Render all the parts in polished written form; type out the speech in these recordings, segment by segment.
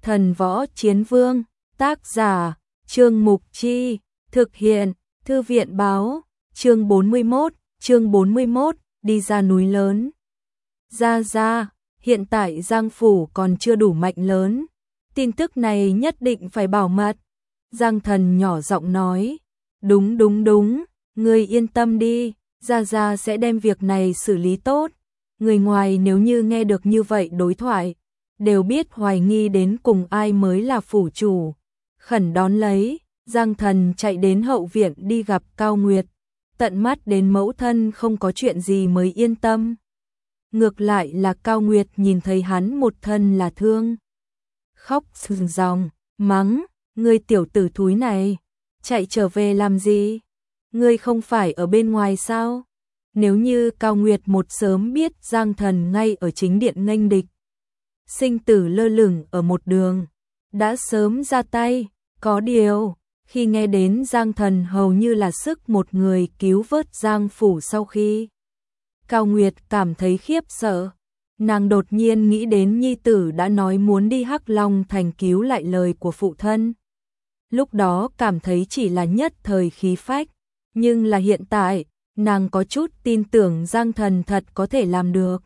Thần Võ Chiến Vương, tác giả, Trương Mục Chi, thực hiện, Thư viện Báo, chương 41, đi ra núi lớn. Ra, hiện tại Giang Phủ còn chưa đủ mạnh lớn, tin tức này nhất định phải bảo mật. Giang Thần nhỏ giọng nói, đúng, ngươi yên tâm đi, Ra sẽ đem việc này xử lý tốt. Người ngoài nếu như nghe được như vậy đối thoại, đều biết hoài nghi đến cùng ai mới là phủ chủ. Khẩn đón lấy, Giang Thần chạy đến hậu viện đi gặp Cao Nguyệt, tận mắt đến mẫu thân không có chuyện gì mới yên tâm. Ngược lại là Cao Nguyệt nhìn thấy hắn một thân là thương, khóc sưng ròng, mắng, ngươi tiểu tử thúi này, chạy trở về làm gì? Ngươi không phải ở bên ngoài sao? Nếu như Cao Nguyệt một sớm biết Giang Thần ngay ở chính điện nghênh địch, sinh tử lơ lửng ở một đường, đã sớm ra tay. Có điều, khi nghe đến Giang Thần hầu như là sức một người cứu vớt Giang Phủ sau khi, Cao Nguyệt cảm thấy khiếp sợ. Nàng đột nhiên nghĩ đến nhi tử đã nói muốn đi Hắc Long Thành cứu lại lời của phụ thân. Lúc đó cảm thấy chỉ là nhất thời khí phách, nhưng là hiện tại, nàng có chút tin tưởng Giang Thần thật có thể làm được.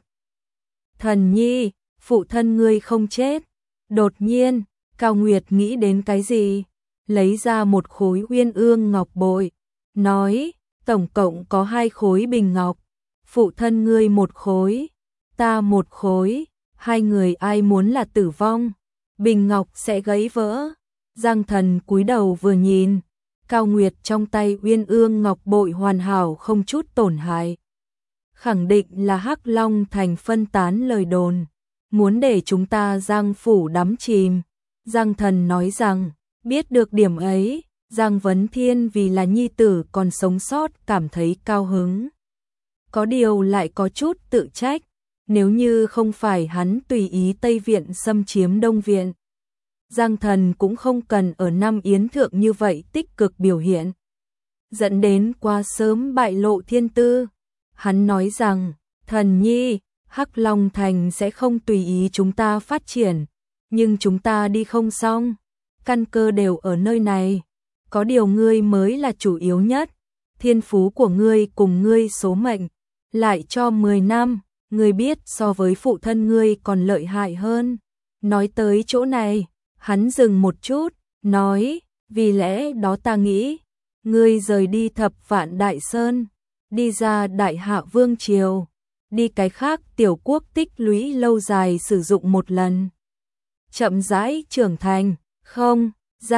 Thần nhi, phụ thân ngươi không chết. Đột nhiên, Cao Nguyệt nghĩ đến cái gì? Lấy ra một khối uyên ương ngọc bội, nói, tổng cộng có 2 khối bình ngọc, phụ thân ngươi 1 khối, ta 1 khối, 2 người ai muốn là tử vong, bình ngọc sẽ gãy vỡ. Giang Thần cúi đầu vừa nhìn, Cao Nguyệt trong tay uyên ương ngọc bội hoàn hảo không chút tổn hại. Khẳng định là Hắc Long Thành phân tán lời đồn, muốn để chúng ta Giang Phủ đắm chìm. Giang Thần nói rằng, biết được điểm ấy, Giang Vấn Thiên vì là nhi tử còn sống sót cảm thấy cao hứng. Có điều lại có chút tự trách, nếu như không phải hắn tùy ý Tây Viện xâm chiếm Đông Viện, Giang Thần cũng không cần ở Nam Yến Thượng như vậy tích cực biểu hiện, dẫn đến quá sớm bại lộ thiên tư. Hắn nói rằng, thần nhi, Hắc Long Thành sẽ không tùy ý chúng ta phát triển, nhưng chúng ta đi không xong, căn cơ đều ở nơi này. Có điều ngươi mới là chủ yếu nhất, thiên phú của ngươi cùng ngươi số mệnh, lại cho 10 năm, ngươi biết so với phụ thân ngươi còn lợi hại hơn. Nói tới chỗ này, hắn dừng một chút, nói, vì lẽ đó ta nghĩ, ngươi rời đi Thập Vạn Đại Sơn, đi ra Đại Hạ Vương Triều, đi cái khác tiểu quốc tích lũy lâu dài sử dụng một lần, chậm rãi trưởng thành. Không,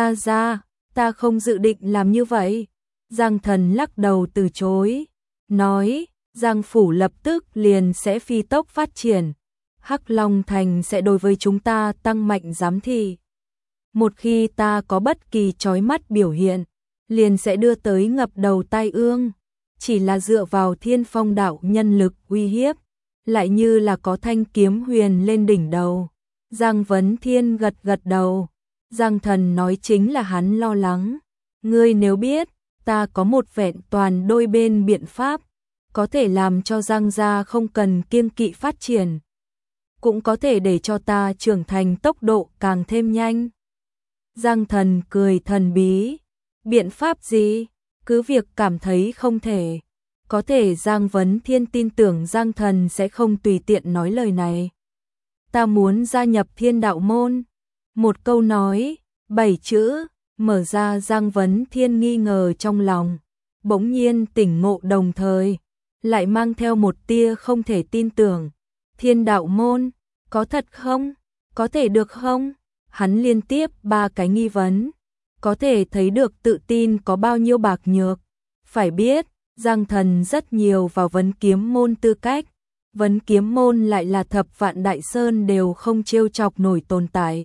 ra, ta không dự định làm như vậy. Giang Thần lắc đầu từ chối, nói, Giang Phủ lập tức liền sẽ phi tốc phát triển, Hắc Long Thành sẽ đối với chúng ta tăng mạnh giám thị. Một khi ta có bất kỳ chói mắt biểu hiện, liền sẽ đưa tới ngập đầu tai ương. Chỉ là dựa vào Thiên Phong đạo nhân lực uy hiếp, lại như là có thanh kiếm huyền lên đỉnh đầu. Giang Vấn Thiên gật đầu. Giang Thần nói chính là hắn lo lắng. Ngươi nếu biết, ta có một vẹn toàn đôi bên biện pháp, có thể làm cho Giang gia không cần kiêng kỵ phát triển, cũng có thể để cho ta trưởng thành tốc độ càng thêm nhanh. Giang Thần cười thần bí. Biện pháp gì? Cứ việc cảm thấy không thể. Có thể Giang Vấn Thiên tin tưởng Giang Thần sẽ không tùy tiện nói lời này. Ta muốn gia nhập Thiên Đạo Môn. Một câu nói, 7 chữ, mở ra Giang Vấn Thiên nghi ngờ trong lòng, bỗng nhiên tỉnh ngộ, đồng thời lại mang theo một tia không thể tin tưởng. Thiên Đạo Môn, có thật không? Có thể được không? Hắn liên tiếp 3 cái nghi vấn, có thể thấy được tự tin có bao nhiêu bạc nhược. Phải biết, Giang Thần rất nhiều vào Vấn Kiếm Môn tư cách, Vấn Kiếm Môn lại là Thập Vạn Đại Sơn đều không trêu chọc nổi tồn tại.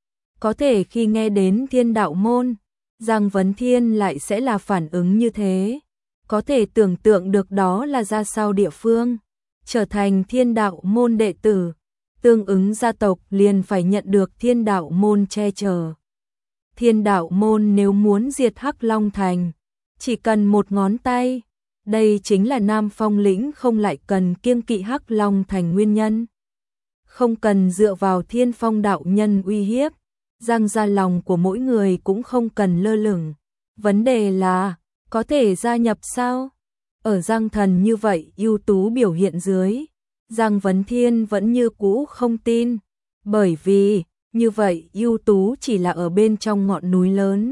Có thể khi nghe đến Thiên Đạo Môn, Giang Vấn Thiên lại sẽ là phản ứng như thế. Có thể tưởng tượng được đó là ra sao địa phương. Trở thành Thiên Đạo Môn đệ tử, tương ứng gia tộc liền phải nhận được Thiên Đạo Môn che chở. Thiên Đạo Môn nếu muốn diệt Hắc Long Thành, chỉ cần một ngón tay. Đây chính là Nam Phong lĩnh không lại cần kiêng kỵ Hắc Long Thành nguyên nhân. Không cần dựa vào Thiên Phong đạo nhân uy hiếp, Giang gia lòng của mỗi người cũng không cần lơ lửng. Vấn đề là, có thể gia nhập sao? Ở Giang Thần như vậy ưu tú biểu hiện dưới, Giang Vấn Thiên vẫn như cũ không tin. Bởi vì, như vậy ưu tú chỉ là ở bên trong ngọn núi lớn.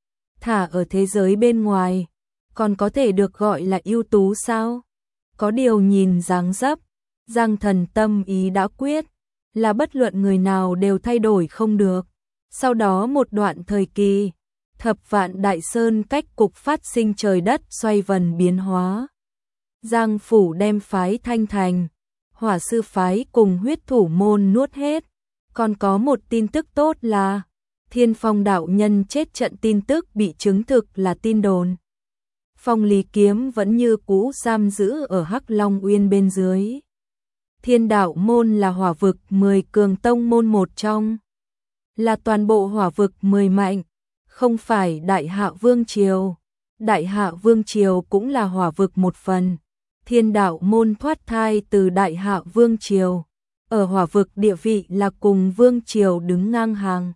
Thả ở thế giới bên ngoài, còn có thể được gọi là ưu tú sao? Có điều nhìn dáng dấp, Giang Thần tâm ý đã quyết, là bất luận người nào đều thay đổi không được. Sau đó một đoạn thời kỳ, Thập Vạn Đại Sơn cách cục phát sinh trời đất xoay vần biến hóa. Giang phủ đem phái Thanh Thành, Hỏa sư phái cùng Huyết Thủ môn nuốt hết. Còn có một tin tức tốt là Thiên Phong đạo nhân chết trận tin tức bị chứng thực là tin đồn. Phong Lý Kiếm vẫn như cũ giam giữ ở Hắc Long Uyên bên dưới. Thiên đạo môn là hỏa vực 10 cường tông môn một trong, là toàn bộ hỏa vực 10 mạnh, không phải Đại Hạ Vương Triều. Đại Hạ Vương Triều cũng là hỏa vực một phần. Thiên đạo môn thoát thai từ Đại Hạ Vương Triều, ở hỏa vực địa vị là cùng Vương Triều đứng ngang hàng.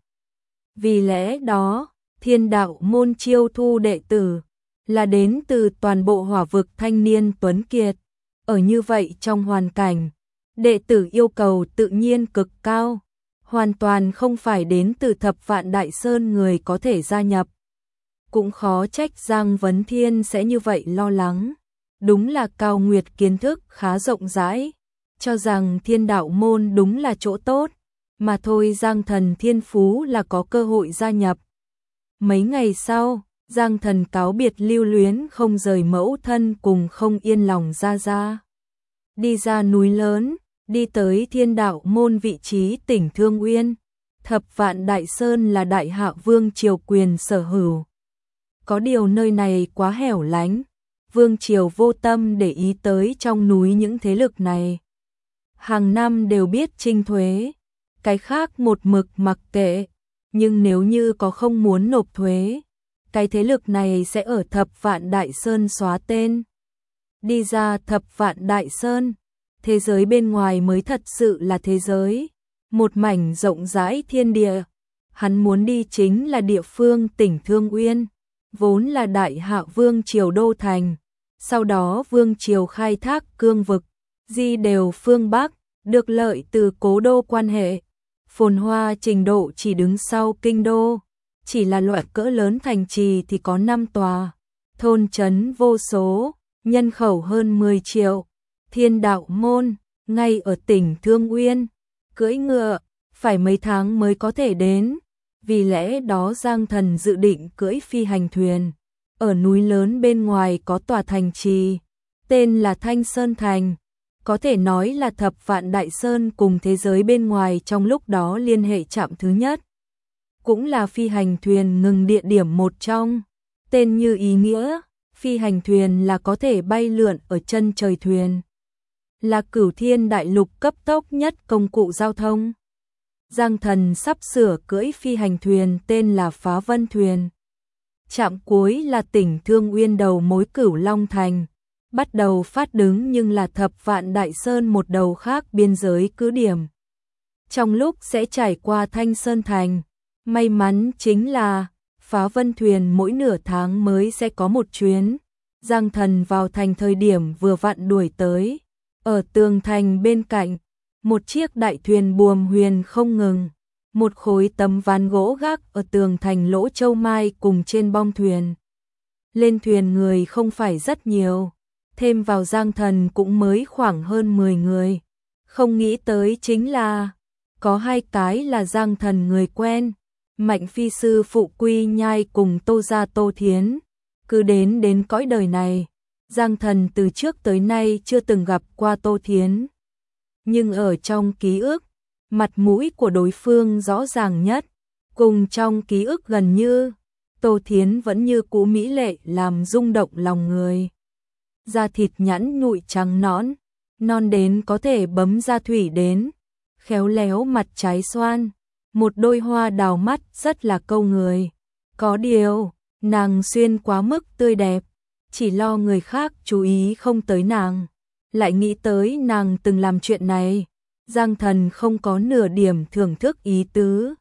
Vì lẽ đó, Thiên đạo môn chiêu thu đệ tử là đến từ toàn bộ hỏa vực thanh niên tuấn kiệt. Ở như vậy trong hoàn cảnh, đệ tử yêu cầu tự nhiên cực cao, hoàn toàn không phải đến từ Thập Vạn Đại Sơn người có thể gia nhập. Cũng khó trách Giang Vấn Thiên sẽ như vậy lo lắng. Đúng là Cao Nguyệt kiến thức khá rộng rãi, cho rằng Thiên đạo môn đúng là chỗ tốt, mà thôi Giang Thần thiên phú là có cơ hội gia nhập. Mấy ngày sau, Giang Thần cáo biệt lưu luyến không rời mẫu thân cùng không yên lòng ra. Đi ra núi lớn, đi tới Thiên đạo môn vị trí tỉnh Thương Uyên. Thập Vạn Đại Sơn là Đại Hạ Vương Triều quyền sở hữu. Có điều nơi này quá hẻo lánh, Vương Triều vô tâm để ý tới trong núi những thế lực này. Hàng năm đều biết trinh thuế, cái khác một mực mặc kệ, nhưng nếu như có không muốn nộp thuế, cái thế lực này sẽ ở Thập Vạn Đại Sơn xóa tên. Đi ra Thập Vạn Đại Sơn, thế giới bên ngoài mới thật sự là thế giới, một mảnh rộng rãi thiên địa. Hắn muốn đi chính là địa phương tỉnh Thương Uyên, vốn là Đại Hạ Vương Triều đô thành. Sau đó Vương Triều khai thác cương vực, di đều phương Bắc, được lợi từ cố đô quan hệ. Phồn hoa trình độ chỉ đứng sau kinh đô, chỉ là loại cỡ lớn thành trì thì có 5 tòa, thôn trấn vô số, nhân khẩu hơn 10 triệu. Thiên đạo môn, ngay ở tỉnh Thương Uyên, cưỡi ngựa, phải mấy tháng mới có thể đến. Vì lẽ đó Giang Thần dự định cưỡi phi hành thuyền. Ở núi lớn bên ngoài có tòa thành trì, tên là Thanh Sơn Thành. Có thể nói là Thập Vạn Đại Sơn cùng thế giới bên ngoài trong lúc đó liên hệ chạm thứ nhất. Cũng là phi hành thuyền ngừng địa điểm một trong. Tên như ý nghĩa, phi hành thuyền là có thể bay lượn ở chân trời thuyền. Là Cửu Thiên Đại Lục cấp tốc nhất công cụ giao thông. Giang Thần sắp sửa cưỡi phi hành thuyền tên là Phá Vân Thuyền. Trạm cuối là tỉnh Thương Uyên đầu mối Cửu Long Thành. Bắt đầu phát đứng nhưng là Thập Vạn Đại Sơn một đầu khác biên giới cứ điểm. Trong lúc sẽ trải qua Thanh Sơn Thành, may mắn chính là Phá Vân Thuyền mỗi nửa tháng mới sẽ có một chuyến. Giang Thần vào thành thời điểm vừa vặn đuổi tới. Ở tường thành bên cạnh, một chiếc đại thuyền buồm huyền không ngừng. Một khối tấm ván gỗ gác ở tường thành lỗ châu mai cùng trên bong thuyền. Lên thuyền người không phải rất nhiều, thêm vào Giang Thần cũng mới khoảng hơn 10 người. Không nghĩ tới chính là, có 2 cái là Giang Thần người quen, Mạnh Phi Sư Phụ Quy Nhai cùng Tô Gia Tô Thiến. Cứ đến cõi đời này, Giang Thần từ trước tới nay chưa từng gặp qua Tô Thiến. Nhưng ở trong ký ức, mặt mũi của đối phương rõ ràng nhất, cùng trong ký ức gần như, Tô Thiến vẫn như cũ mỹ lệ làm rung động lòng người. Da thịt nhẵn nhụi trắng nõn, non đến có thể bấm da thủy đến, khéo léo mặt trái xoan, một đôi hoa đào mắt rất là câu người. Có điều, nàng xuyên quá mức tươi đẹp, chỉ lo người khác chú ý không tới nàng, lại nghĩ tới nàng từng làm chuyện này. Giang Thần không có nửa điểm thưởng thức ý tứ.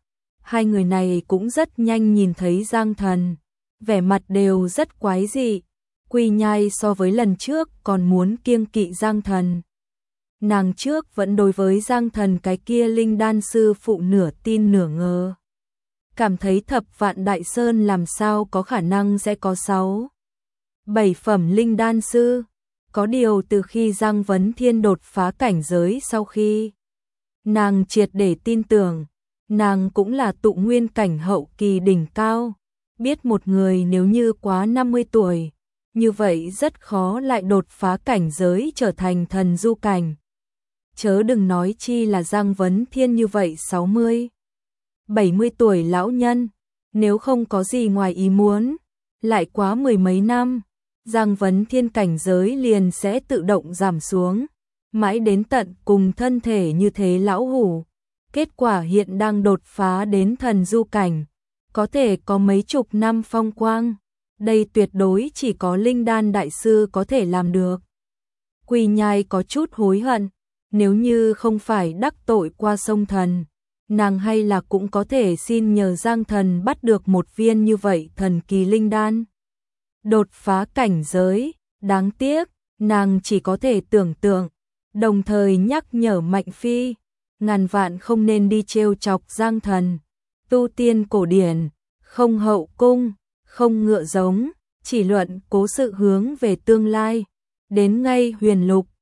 Hai người này cũng rất nhanh nhìn thấy Giang Thần, vẻ mặt đều rất quái dị. Quy Nhai so với lần trước còn muốn kiêng kỵ Giang Thần. Nàng trước vẫn đối với Giang Thần cái kia linh đan sư phụ nửa tin nửa ngờ. Cảm thấy Thập Vạn Đại Sơn làm sao có khả năng sẽ có 6, 7 phẩm linh đan sư. Có điều từ khi Giang Vấn Thiên đột phá cảnh giới sau khi nàng triệt để tin tưởng, nàng cũng là tụ nguyên cảnh hậu kỳ đỉnh cao. Biết một người nếu như quá 50 tuổi, như vậy rất khó lại đột phá cảnh giới trở thành thần du cảnh. Chớ đừng nói chi là Giang Vấn Thiên như vậy 60, 70 tuổi lão nhân, nếu không có gì ngoài ý muốn, lại quá mười mấy năm, Giang Vấn Thiên cảnh giới liền sẽ tự động giảm xuống, mãi đến tận cùng thân thể như thế lão hủ. Kết quả hiện đang đột phá đến thần du cảnh, có thể có mấy chục năm phong quang, đây tuyệt đối chỉ có linh đan đại sư có thể làm được. Quy Nhai có chút hối hận, nếu như không phải đắc tội qua sông thần, nàng hay là cũng có thể xin nhờ Giang Thần bắt được một viên như vậy thần kỳ linh đan. Đột phá cảnh giới, đáng tiếc, nàng chỉ có thể tưởng tượng, đồng thời nhắc nhở Mạnh Phi, ngàn vạn không nên đi trêu chọc Giang Thần. Tu tiên cổ điển, không hậu cung, không ngựa giống, chỉ luận cố sự hướng về tương lai. Đến ngay huyền lục,